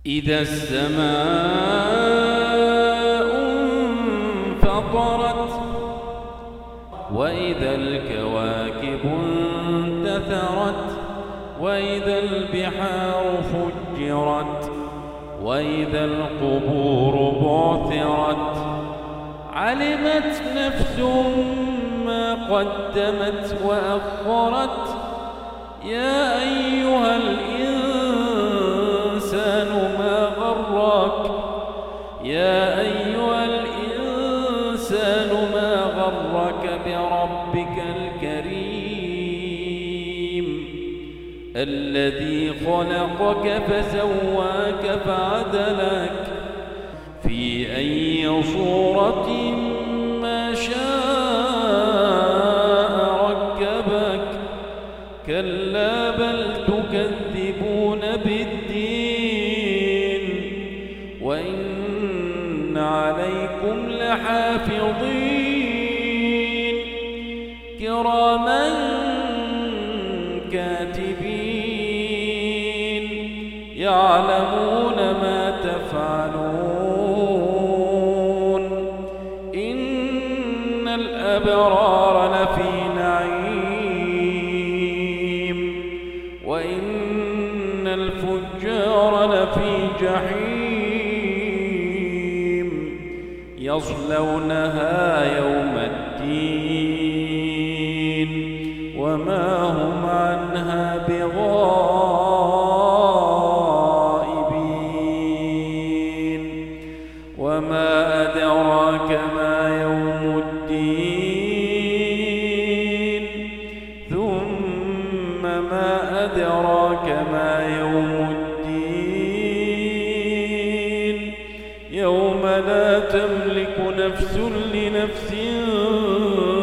إذا السماء انفطرت وإذا الكواكب انتثرت وإذا البحار فجرت وإذا القبور بعثرت علمت نفس ما قدمت وأخرت يا أيها الإنسان ما غرك يا أيها الإنسان ما غرك بربك الكريم الذي خلقك فسواك فعدلك في أي صورة ما شاء ركبك كلا بل تكذبون بالدين وإن عليكم لحافظين كراما كاتبين يعلمون ما تفعلون إن الأبرار لفي نعيم وإن الفجار لفي جحيم يصلونها يوم الدين وما هم عنها بغائبين وما أدراك ما يوم الدين ثم ما أدراك ما يوم الدين يوم لا تملك نفس لنفس